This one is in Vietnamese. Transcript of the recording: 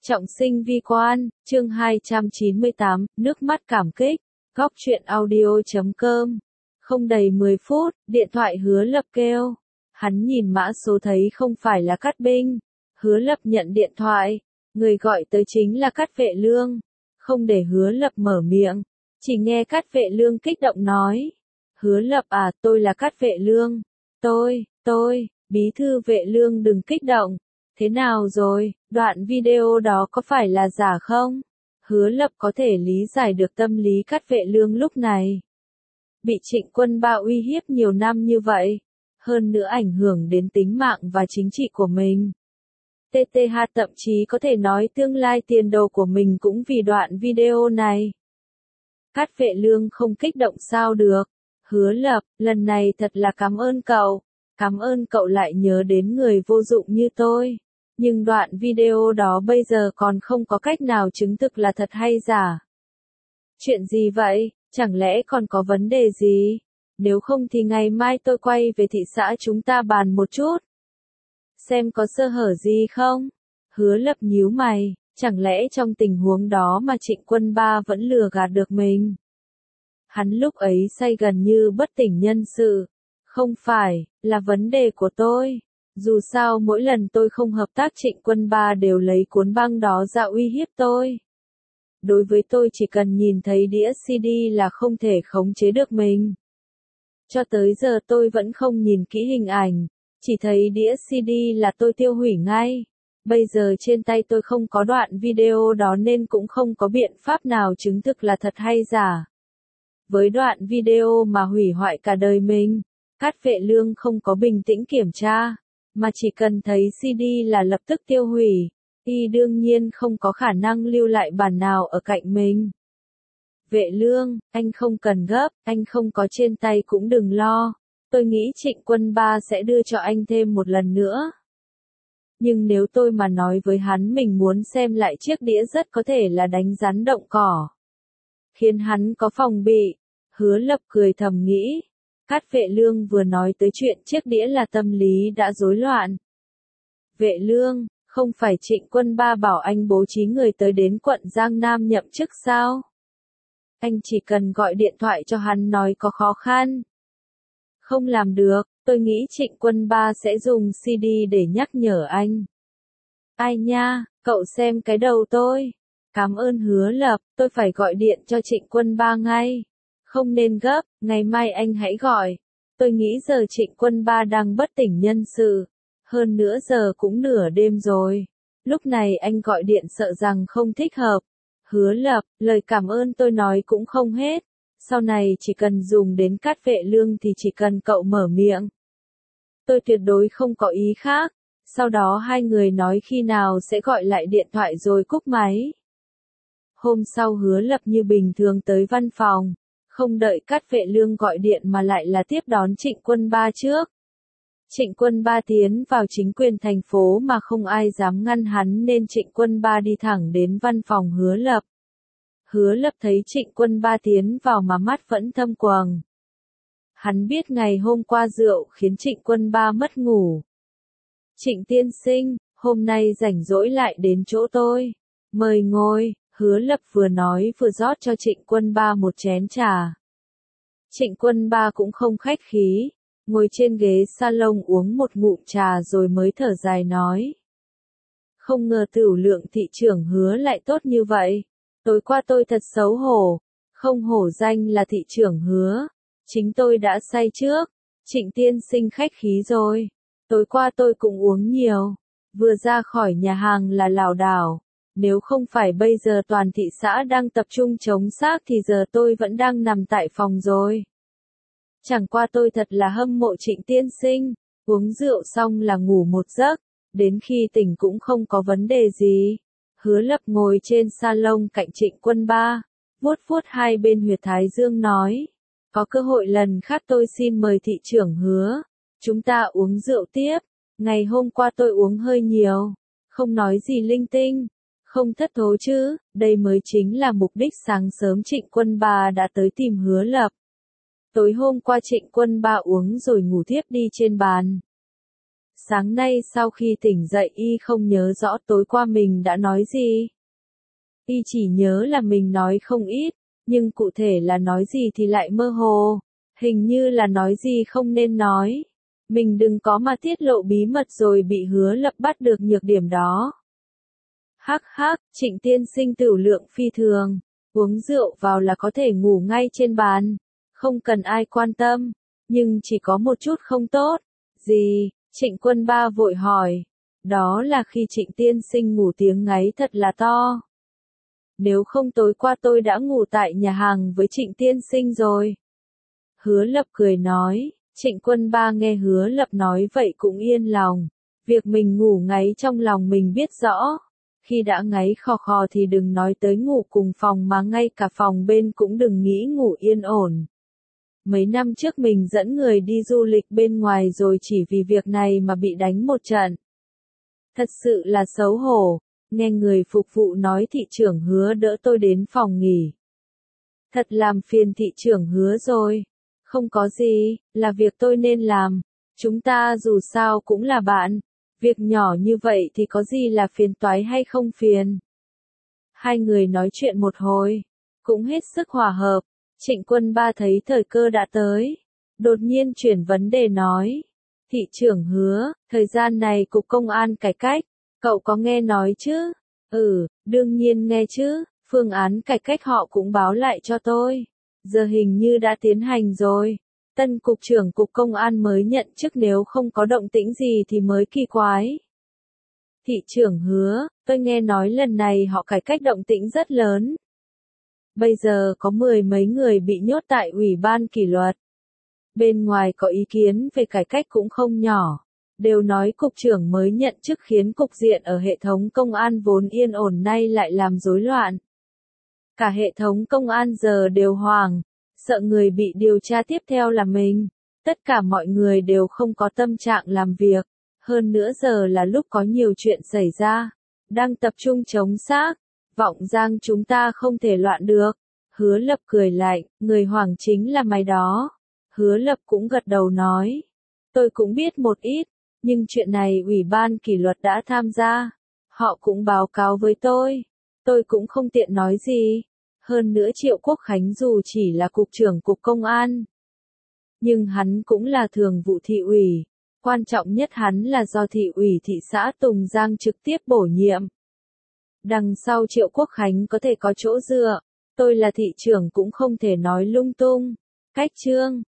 Trọng sinh vi quan, chương 298, nước mắt cảm kích, góc truyện audio.com. Không đầy 10 phút, điện thoại Hứa Lập kêu. Hắn nhìn mã số thấy không phải là Cát Binh. Hứa Lập nhận điện thoại. Người gọi tới chính là Cát Vệ Lương. Không để Hứa Lập mở miệng. Chỉ nghe Cát Vệ Lương kích động nói. Hứa Lập à, tôi là Cát Vệ Lương. Tôi, bí thư Vệ Lương đừng kích động. Thế nào rồi, đoạn video đó có phải là giả không? Hứa Lập có thể lý giải được tâm lý Cát Vệ Lương lúc này. Bị Trịnh Quân Ba uy hiếp nhiều năm như vậy, hơn nữa ảnh hưởng đến tính mạng và chính trị của mình. TTH thậm chí có thể nói tương lai tiền đồ của mình cũng vì đoạn video này. Cát Vệ Lương không kích động sao được. Hứa Lập, lần này thật là cảm ơn cậu. Cảm ơn cậu lại nhớ đến người vô dụng như tôi. Nhưng đoạn video đó bây giờ còn không có cách nào chứng thực là thật hay giả. Chuyện gì vậy? Chẳng lẽ còn có vấn đề gì? Nếu không thì ngày mai tôi quay về thị xã chúng ta bàn một chút. Xem có sơ hở gì không? Hứa Lập nhíu mày, chẳng lẽ trong tình huống đó mà Trịnh Quân Ba vẫn lừa gạt được mình? Hắn lúc ấy say gần như bất tỉnh nhân sự. Không phải, là vấn đề của tôi. Dù sao mỗi lần tôi không hợp tác Trịnh Quân Ba đều lấy cuốn băng đó ra uy hiếp tôi. Đối với tôi chỉ cần nhìn thấy đĩa CD là không thể khống chế được mình. Cho tới giờ tôi vẫn không nhìn kỹ hình ảnh, chỉ thấy đĩa CD là tôi tiêu hủy ngay. Bây giờ trên tay tôi không có đoạn video đó nên cũng không có biện pháp nào chứng thực là thật hay giả. Với đoạn video mà hủy hoại cả đời mình, Cát Vệ Lương không có bình tĩnh kiểm tra, mà chỉ cần thấy CD là lập tức tiêu hủy. Y đương nhiên không có khả năng lưu lại bản nào ở cạnh mình. Vệ Lương, anh không cần gấp, anh không có trên tay cũng đừng lo. Tôi nghĩ Trịnh Quân Ba sẽ đưa cho anh thêm một lần nữa. Nhưng nếu tôi mà nói với hắn mình muốn xem lại chiếc đĩa rất có thể là đánh rắn động cỏ. Khiến hắn có phòng bị. Hứa Lập cười thầm nghĩ. Cát Vệ Lương vừa nói tới chuyện chiếc đĩa là tâm lý đã rối loạn. Vệ Lương, không phải Trịnh Quân Ba bảo anh bố trí người tới đến quận Giang Nam nhậm chức sao? Anh chỉ cần gọi điện thoại cho hắn nói có khó khăn. Không làm được, tôi nghĩ Trịnh Quân Ba sẽ dùng CD để nhắc nhở anh. Ai nha, cậu xem cái đầu tôi. Cảm ơn Hứa Lập, tôi phải gọi điện cho Trịnh Quân Ba ngay. Không nên gấp, ngày mai anh hãy gọi. Tôi nghĩ giờ Trịnh Quân Ba đang bất tỉnh nhân sự. Hơn nữa giờ cũng nửa đêm rồi. Lúc này anh gọi điện sợ rằng không thích hợp. Hứa Lập, lời cảm ơn tôi nói cũng không hết. Sau này chỉ cần dùng đến Cát Vệ Lương thì chỉ cần cậu mở miệng. Tôi tuyệt đối không có ý khác. Sau đó hai người nói khi nào sẽ gọi lại điện thoại rồi cúp máy. Hôm sau Hứa Lập như bình thường tới văn phòng. Không đợi Cát Vệ Lương gọi điện mà lại là tiếp đón Trịnh Quân Ba trước. Trịnh Quân Ba tiến vào chính quyền thành phố mà không ai dám ngăn hắn nên Trịnh Quân Ba đi thẳng đến văn phòng Hứa Lập. Hứa Lập thấy Trịnh Quân Ba tiến vào mà mắt vẫn thâm quầng. Hắn biết ngày hôm qua rượu khiến Trịnh Quân Ba mất ngủ. Trịnh tiên sinh, hôm nay rảnh rỗi lại đến chỗ tôi. Mời ngồi, Hứa Lập vừa nói vừa rót cho Trịnh Quân Ba một chén trà. Trịnh Quân Ba cũng không khách khí. Ngồi trên ghế salon uống một ngụm trà rồi mới thở dài nói. Không ngờ Tửu Lượng thị trưởng Hứa lại tốt như vậy. Tối qua tôi thật xấu hổ. Không hổ danh là thị trưởng Hứa. Chính tôi đã say trước. Trịnh tiên sinh khách khí rồi. Tối qua tôi cũng uống nhiều. Vừa ra khỏi nhà hàng là lảo đảo. Nếu không phải bây giờ toàn thị xã đang tập trung chống xác thì giờ tôi vẫn đang nằm tại phòng rồi. Chẳng qua tôi thật là hâm mộ Trịnh tiên sinh, uống rượu xong là ngủ một giấc, đến khi tỉnh cũng không có vấn đề gì. Hứa Lập ngồi trên salon cạnh Trịnh Quân Ba, vuốt vuốt hai bên huyệt thái dương nói, có cơ hội lần khác tôi xin mời thị trưởng Hứa, chúng ta uống rượu tiếp, ngày hôm qua tôi uống hơi nhiều, không nói gì linh tinh, không thất thố chứ, đây mới chính là mục đích sáng sớm Trịnh Quân Ba đã tới tìm Hứa Lập. Tối hôm qua Trịnh Quân Ba uống rồi ngủ thiếp đi trên bàn. Sáng nay sau khi tỉnh dậy y không nhớ rõ tối qua mình đã nói gì. Y chỉ nhớ là mình nói không ít, nhưng cụ thể là nói gì thì lại mơ hồ. Hình như là nói gì không nên nói. Mình đừng có mà tiết lộ bí mật rồi bị Hứa Lập bắt được nhược điểm đó. Hắc hắc, Trịnh tiên sinh tửu lượng phi thường. Uống rượu vào là có thể ngủ ngay trên bàn. Không cần ai quan tâm. Nhưng chỉ có một chút không tốt. Gì? Trịnh Quân Ba vội hỏi. Đó là khi Trịnh tiên sinh ngủ tiếng ngáy thật là to. Nếu không tối qua tôi đã ngủ tại nhà hàng với Trịnh tiên sinh rồi. Hứa Lập cười nói. Trịnh Quân Ba nghe Hứa Lập nói vậy cũng yên lòng. Việc mình ngủ ngáy trong lòng mình biết rõ. Khi đã ngáy khò khò thì đừng nói tới ngủ cùng phòng mà ngay cả phòng bên cũng đừng nghĩ ngủ yên ổn. Mấy năm trước mình dẫn người đi du lịch bên ngoài rồi chỉ vì việc này mà bị đánh một trận. Thật sự là xấu hổ, nghe người phục vụ nói thị trưởng Hứa đỡ tôi đến phòng nghỉ. Thật làm phiền thị trưởng Hứa rồi. Không có gì, là việc tôi nên làm. Chúng ta dù sao cũng là bạn. Việc nhỏ như vậy thì có gì là phiền toái hay không phiền. Hai người nói chuyện một hồi, cũng hết sức hòa hợp. Trịnh Quân Ba thấy thời cơ đã tới. Đột nhiên chuyển vấn đề nói. Thị trưởng Hứa, thời gian này Cục Công an cải cách, cậu có nghe nói chứ? Đương nhiên nghe chứ, phương án cải cách họ cũng báo lại cho tôi. Giờ hình như đã tiến hành rồi. Tân Cục trưởng Cục Công an mới nhận chức nếu không có động tĩnh gì thì mới kỳ quái. Thị trưởng Hứa, tôi nghe nói lần này họ cải cách động tĩnh rất lớn. Bây giờ có 10 mấy người bị nhốt tại Ủy ban kỷ luật. Bên ngoài có ý kiến về cải cách cũng không nhỏ. Đều nói cục trưởng mới nhận chức khiến cục diện ở hệ thống công an vốn yên ổn nay lại làm rối loạn. Cả hệ thống công an giờ đều hoảng, sợ người bị điều tra tiếp theo là mình. Tất cả mọi người đều không có tâm trạng làm việc. Hơn nữa giờ là lúc có nhiều chuyện xảy ra. Đang tập trung chống xác. Vọng Giang chúng ta không thể loạn được. Hứa Lập cười lạnh, người hoảng chính là mày đó. Hứa Lập cũng gật đầu nói. Tôi cũng biết một ít, nhưng chuyện này Ủy ban kỷ luật đã tham gia. Họ cũng báo cáo với tôi. Tôi cũng không tiện nói gì. Hơn nữa Triệu Quốc Khánh dù chỉ là cục trưởng Cục Công an, nhưng hắn cũng là thường vụ thị ủy. Quan trọng nhất hắn là do thị ủy thị xã Tùng Giang trực tiếp bổ nhiệm. Đằng sau Triệu Quốc Khánh có thể có chỗ dựa. Tôi là thị trưởng cũng không thể nói lung tung. Cách chương